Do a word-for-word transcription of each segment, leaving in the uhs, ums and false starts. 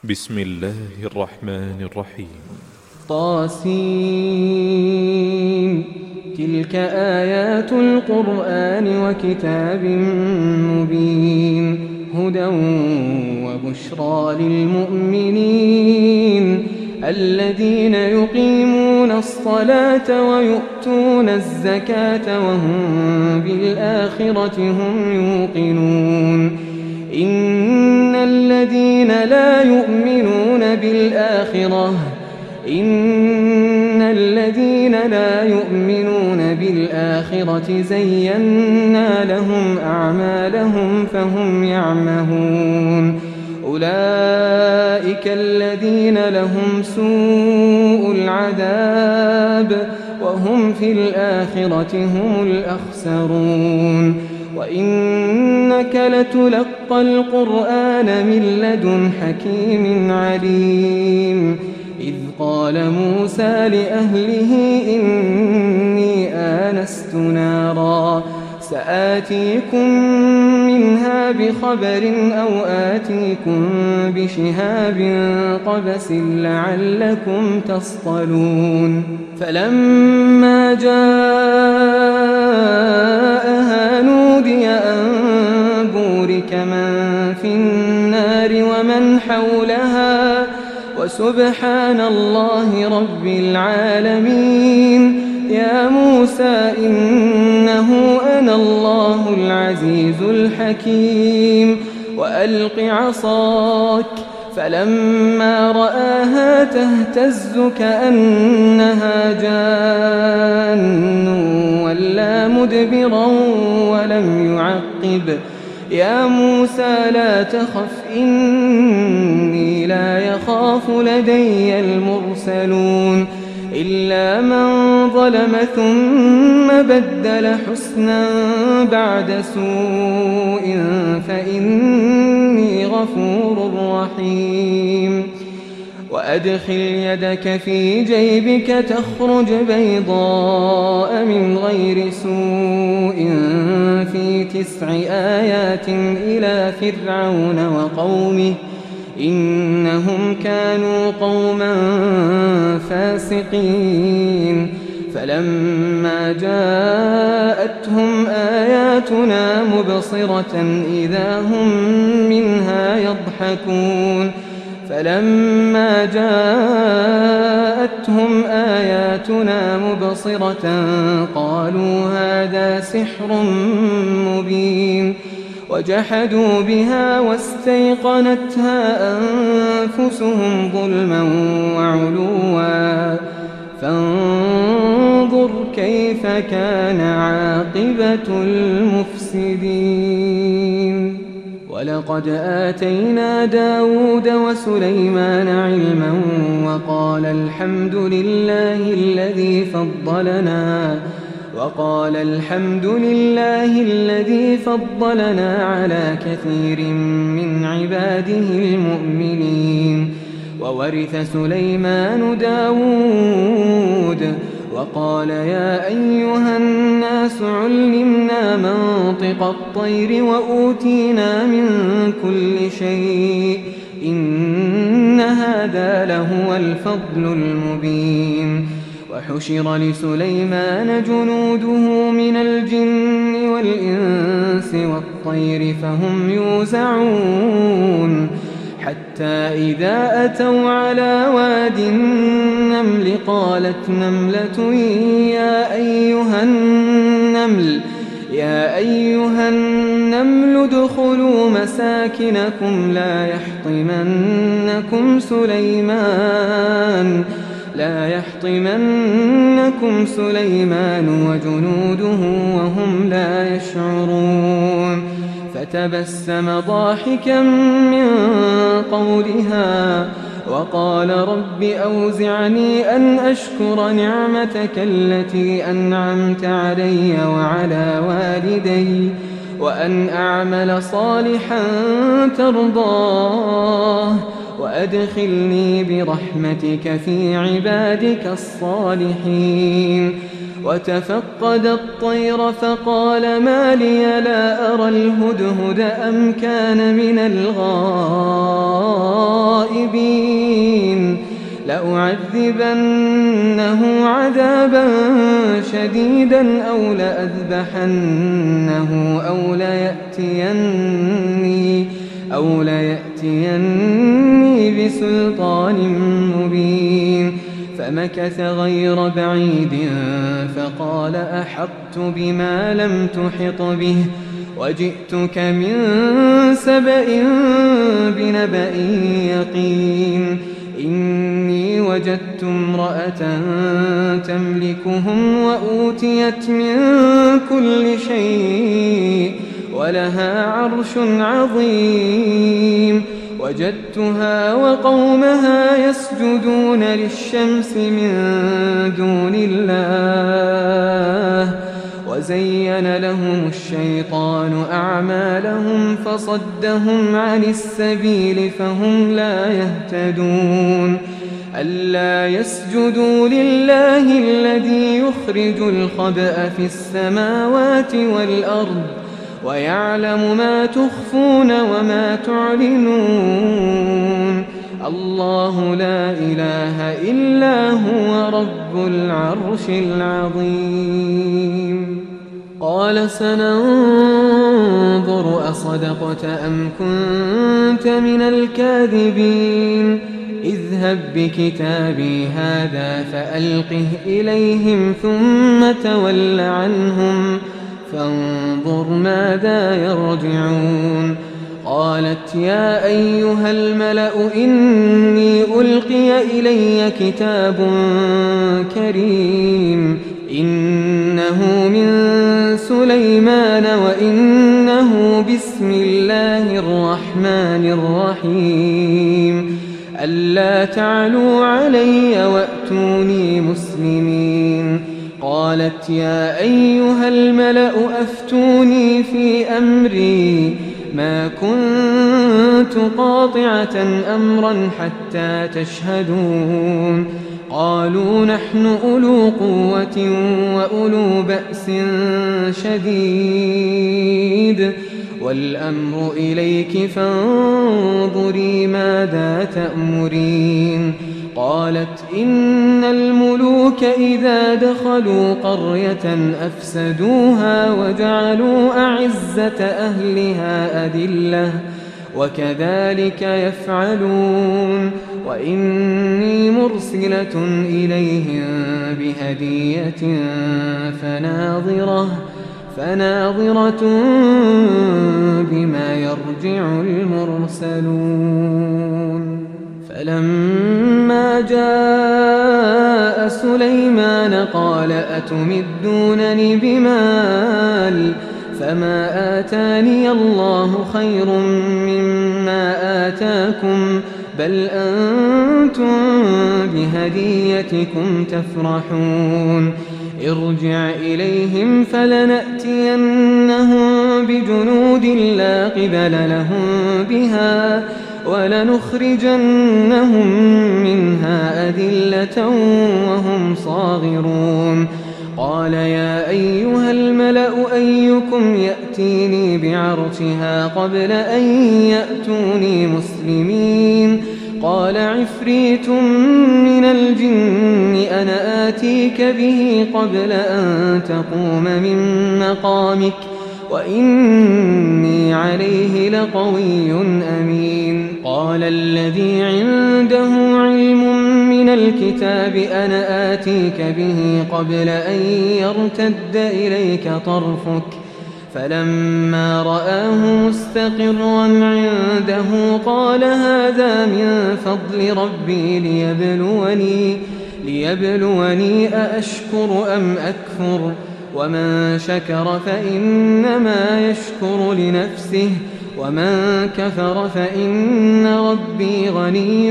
بسم الله الرحمن الرحيم. طاسين. تلك آيات القرآن وكتاب مبين، هدى وبشرى للمؤمنين الذين يقيمون الصلاة ويؤتون الزكاة وهم بالآخرة هم يوقنون. إن الذين لا يؤمنون بالآخرة إن الذين لا يؤمنون بالآخرة زينا لهم أعمالهم فهم يعمهون. أولئك الذين لهم سوء العذاب وهم في الآخرة هم الأخسرون. وإنك لتلقى القرآن من لدن حكيم عليم. إذ قال موسى لأهله إني آنست نارا سآتيكم منها بخبر أو آتيكم بشهاب قبس لعلكم تصطلون. فلما جاءها نودي أن بورك من في النار ومن حولها وسبحان الله رب العالمين. يا موسى إنه أنا الله العزيز الحكيم. وألق عصاك فلما رآها تهتز كأنها جان ولا مدبرا ولم يعقب. يا موسى لا تخف إني لا يخاف لدي المرسلون إلا من ظلم ثم بدل حسنا بعد سوء فإني غفور رحيم. وأدخل يدك في جيبك تخرج بيضاء من غير سوء في تسع آيات إلى فرعون وقومه إنهم كانوا قوما فاسقين. فلما جاءتهم آياتنا مبصرة إذا هم منها يضحكون. فلما جاءتهم آياتنا مبصرة قالوا هذا سحر مبين. وجحدوا بها واستيقنتها أنفسهم ظلما وعلوا فانظر كيف كان عاقبة المفسدين. ولقد آتينا داود وسليمان علما وقال الحمد لله الذي فضلنا وقال الحمد لله الذي فضلنا على كثير من عباده المؤمنين. وورث سليمان داود وقال يا أيها الناس علمنا منطق الطير وأوتينا من كل شيء إن هذا لهو الفضل المبين. وحشر لسليمان جنوده من الجن والإنس والطير فهم يوزعون حتى إذا أتوا على واد النمل قالت نملة يا أيها النمل يا أيها النمل ادخلوا مساكنكم لا يحطمنكم سليمان لا يحطمنكم سليمان وجنوده وهم لا يشعرون. فتبسم ضاحكا من قولها وقال رب أوزعني أن أشكر نعمتك التي أنعمت علي وعلى والدي وأن أعمل صالحا ترضاه وأدخلني برحمتك في عبادك الصالحين. وتفقد الطير فقال ما لي لا أرى الهدهد أم كان من الغائبين لأعذبنه عذابا شديدا أو لأذبحنه أو ليأتيني, أو ليأتيني بسلطان مبين فمكث غير بعيد فقال أحطت بما لم تحط به وجئتك من سبأ بنبأ يقين إني وجدت امرأة تملكهم وأوتيت من كل شيء ولها عرش عظيم وجدتها وقومها يسجدون للشمس من دون الله وزين لهم الشيطان أعمالهم فصدهم عن السبيل فهم لا يهتدون ألا يسجدوا لله الذي يخرج الخبأ في السماوات والأرض ويعلم ما تخفون وما تعلنون الله لا إله إلا هو رب العرش العظيم قال سننظر أصدقت أم كنت من الكاذبين اذهب بكتابي هذا فألقه إليهم ثم تول عنهم فانظر ماذا يرجعون قالت يا أيها الملأ إني ألقي إلي كتاب كريم إنه من سليمان وإنه بسم الله الرحمن الرحيم ألا تعلوا علي وأتوني مسلمين قالت يا أيها الملأ أفتوني في أمري ما كنت قاطعة أمرا حتى تشهدون قالوا نحن أولو قوة وأولو بأس شديد والأمر إليك فانظري ماذا تأمرين قالت إن الملوك إذا دخلوا قرية أفسدوها وجعلوا أعزة أهلها أذلة وكذلك يفعلون وإني مرسلة إليهم بهدية فناظرة فناظرة بما يرجع المرسلون فلما جاء سليمان قال أتمدونني بمال فما آتاني الله خير مما آتاكم بل أنتم بهديتكم تفرحون ارجع إليهم فلنأتينهم بجنود لا قبل لهم بها ولنخرجنهم منها أذلة وهم صاغرون قال يا أيها الملأ أيكم يأتيني بعرشها قبل أن يأتوني مسلمين قال عفريت من الجن أنا آتيك به قبل أن تقوم من مقامك وإني عليه لقوي أمين قال الذي عنده علم من الكتاب أنا آتيك به قبل أن يرتد إليك طرفك فلما رآه مستقرا عنده قال هذا من فضل ربي ليبلوني, ليبلوني أأشكر أم أكفر ومن شكر فإنما يشكر لنفسه ومن كفر فإن ربي غني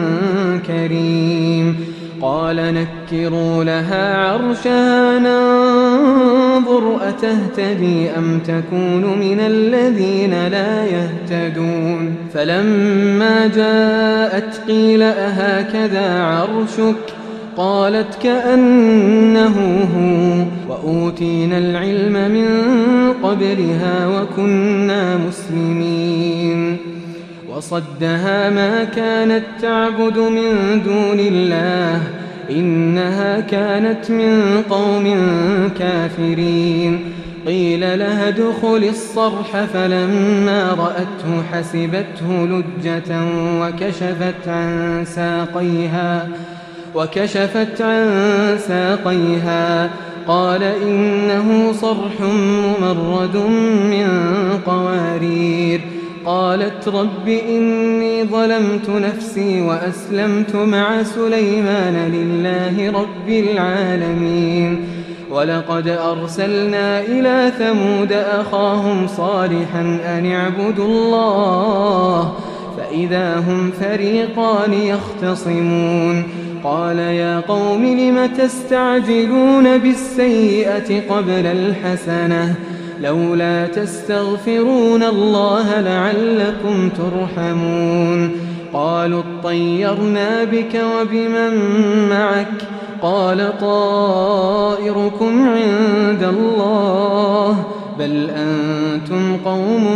كريم قال نكروا لها عرشها ننظر أتهتدي أم تكون من الذين لا يهتدون فلما جاءت قيل أهكذا عرشك قالت كأنه هو وأوتينا العلم من قبلها وكنا مسلمين وصدها ما كانت تعبد من دون الله إنها كانت من قوم كافرين قيل لها ادخل الصرح فلما رأته حسبته لجة وكشفت عن ساقيها وكشفت عن ساقيها قال إنه صرح ممرد من قوارير قالت رب إني ظلمت نفسي وأسلمت مع سليمان لله رب العالمين ولقد أرسلنا إلى ثمود أخاهم صالحا أن اعبدوا الله فإذا هم فريقان يختصمون قال يا قوم لم تستعجلون بالسيئة قبل الحسنة لولا تستغفرون الله لعلكم ترحمون قالوا اطيرنا بك وبمن معك قال طائركم عند الله بل أنتم قوم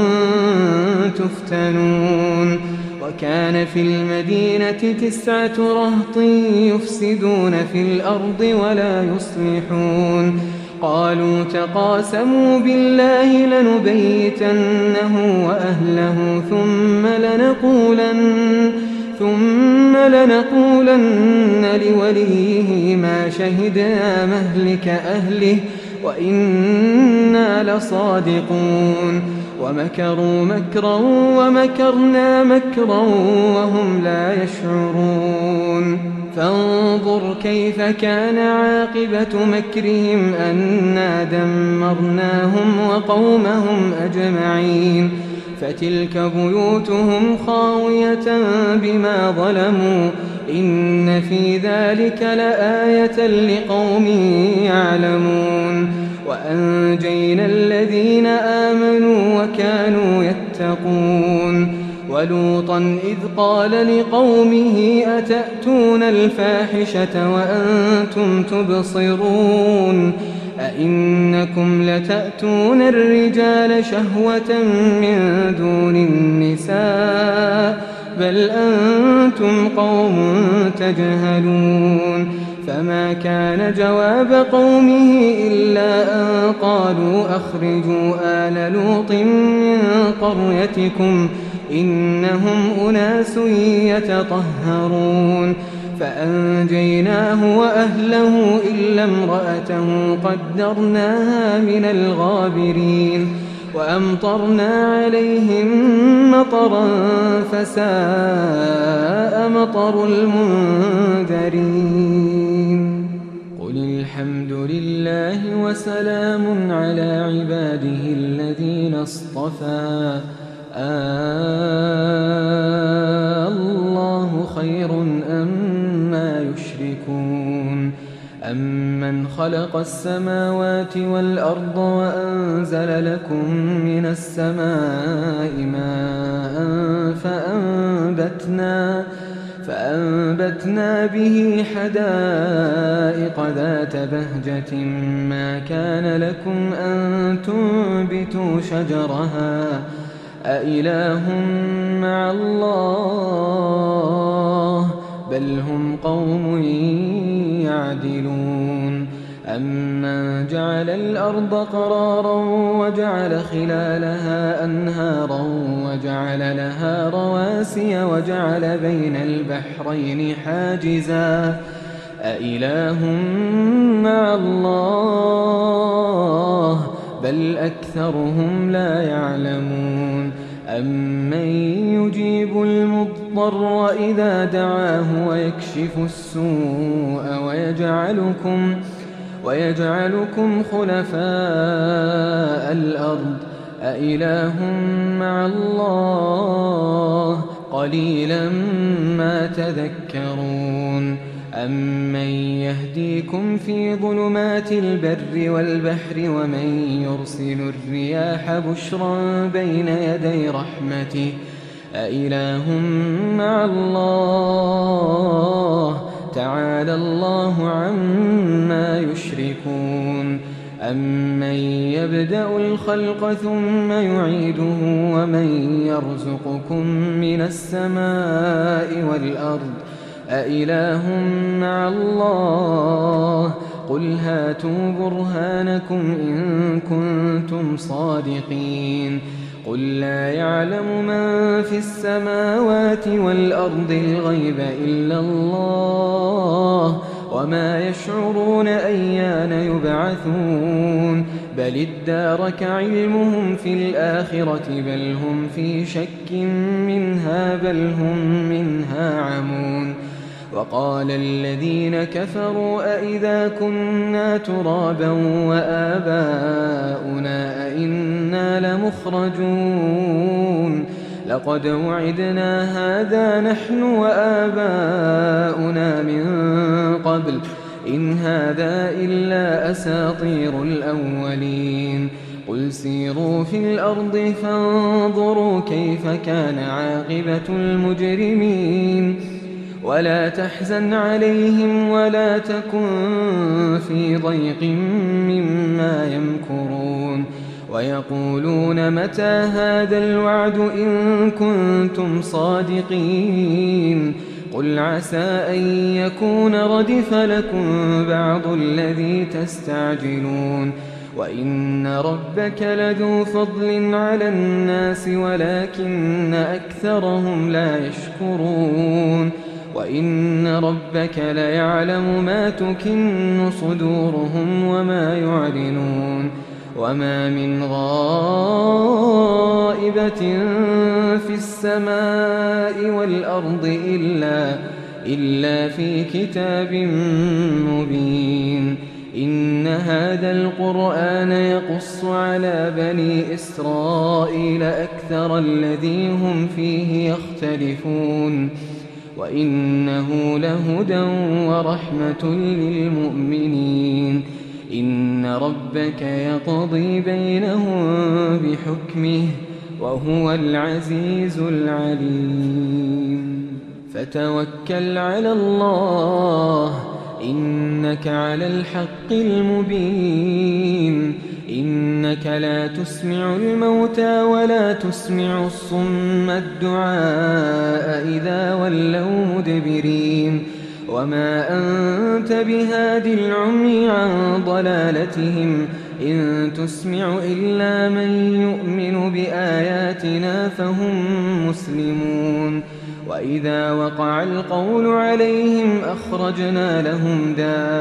تفتنون وكان في المدينة تسعة رهط يفسدون في الأرض ولا يصلحون قالوا تقاسموا بالله لنبيتنه وأهله ثم لنقولن ثم لنقولن لوليه ما شهدنا مهلك أهله وإنا لصادقون ومكروا مكرا ومكرنا مكرا وهم لا يشعرون فانظر كيف كان عاقبة مكرهم أنا دمرناهم وقومهم أجمعين فتلك بيوتهم خاوية بما ظلموا إن في ذلك لآية لقوم يعلمون وأنجينا الذين آمنوا وكانوا يتقون ولوطا إذ قال لقومه أتأتون الفاحشة وأنتم تبصرون أئنكم لتأتون الرجال شهوة من دون النساء بل أنتم قوم تجهلون فما كان جواب قومه إلا أن قالوا أخرجوا آل لوط من قريتكم إنهم أناس يتطهرون فأنجيناه وأهله إلا امرأته قدرناها من الغابرين وأمطرنا عليهم مطرا فساء مطر المنذرين قل الحمد لله وسلام على عباده الذين اصطفى آه الله خير أما يشركون أمن خلق السماوات والأرض وأنزل لكم من السماء ماء فأنبتنا فأنبتنا به حدائق ذات بهجة ما كان لكم أن تنبتوا شجرها أإله مع الله بل هم قوم يعدلون أمن جعل الأرض قرارا وجعل خلالها أنهارا وجعل لها رواسي وجعل بين البحرين حاجزا أإله مع الله بل أكثرهم لا يعلمون أمن يجيب المضطر إذا دعاه ويكشف السوء ويجعلكم ويجعلكم خلفاء الأرض أإله مع الله قليلا ما تذكرون أمن يهديكم في ظلمات البر والبحر ومن يرسل الرياح بشرا بين يدي رحمته أإله مع الله تعالى الله عما يشركون أمن يبدأ الخلق ثم يعيده ومن يرزقكم من السماء والأرض أإله مع الله قل هاتوا برهانكم إن كنتم صادقين قل لا يعلم من في السماوات والأرض الغيب إلا الله وما يشعرون أيان يبعثون بل ادارك علمهم في الآخرة بل هم في شك منها بل هم منها عمون وقال الذين كفروا أئذا كنا ترابا وآباؤنا أئنا لمخرجون لقد وعدنا هذا نحن وآباؤنا من قبل إن هذا إلا أساطير الأولين قل سيروا في الأرض فانظروا كيف كان عاقبة المجرمين ولا تحزن عليهم ولا تكن في ضيق مما يمكرون ويقولون متى هذا الوعد إن كنتم صادقين قل عسى أن يكون ردف لكم بعض الذي تستعجلون وإن ربك لذو فضل على الناس ولكن أكثرهم لا يشكرون وإن ربك ليعلم ما تكن صدورهم وما يعلنون وما من غائبة في السماء والأرض إلا, إلا في كتاب مبين إن هذا القرآن يقص على بني إسرائيل أكثر الذي هم فيه يختلفون وإنه لهدى ورحمة للمؤمنين إن ربك يقضي بينهم بحكمه وهو العزيز العليم فتوكل على الله إنك على الحق المبين إنك لا تسمع الموتى ولا تسمع الصم الدعاء إذا ولوا مدبرين وما أنت بهاد العمي عن ضلالتهم إن تسمع إلا من يؤمن بآياتنا فهم مسلمون وإذا وقع القول عليهم أخرجنا لهم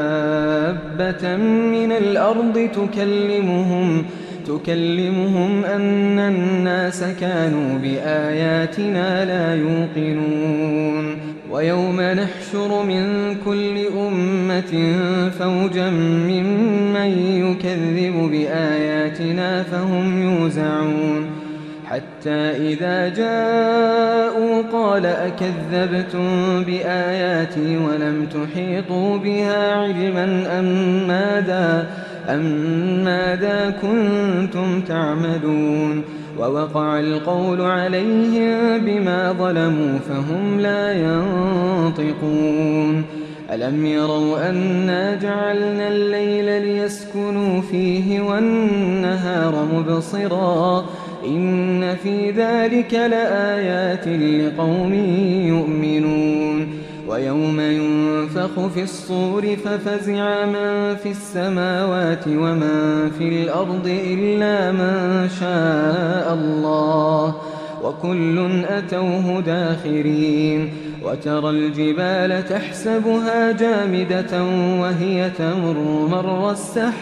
دابة من الأرض تكلمهم تكلمهم أن الناس كانوا بآياتنا لا يوقنون ويوم نحشر من كل أمة فوجا ممن يكذب بآياتنا فهم يوزعون حتى إذا جاءوا قال أكذبتم بآياتي ولم تحيطوا بها علما أم ماذا, أم ماذا كنتم تعملون ووقع القول عليهم بما ظلموا فهم لا ينطقون ألم يروا أنا جعلنا الليل ليسكنوا فيه والنهار مبصرا إن في ذلك لآيات لقوم يؤمنون ويوم ينفخ في الصور ففزع من في السماوات ومن في الأرض إلا من شاء الله وكل أتوه داخرين وترى الجبال تحسبها جامدة وهي تمر مر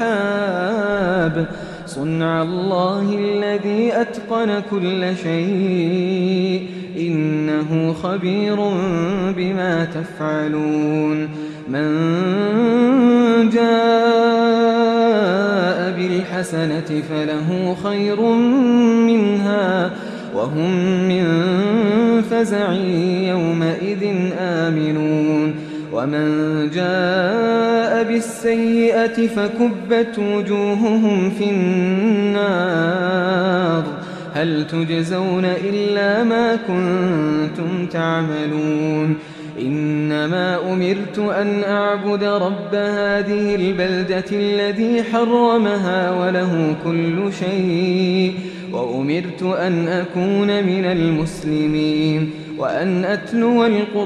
السحاب صنع الله الذي أتقن كل شيء إنه خبير بما تفعلون من جاء بالحسنة فله خير منها وهم من فزع يومئذ آمنون ومن جاء بالسيئة فكبت وجوههم في النار هل تجزون إلا ما كنتم تعملون إنما أمرت أن أعبد رب هذه البلدة الذي حرمها وله كل شيء وأمرت أن أكون من المسلمين وأن أتلو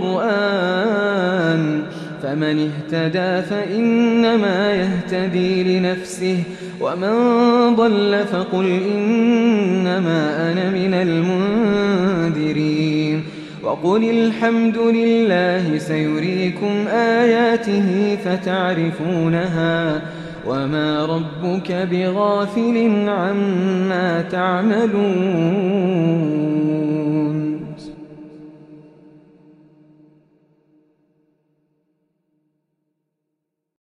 القرآن فمن اهتدى فإنما يهتدي لنفسه ومن ضل فقل إنما أنا من المنذرين وقل الحمد لله سيريكم آياته فتعرفونها وما ربك بغافل عما تعملون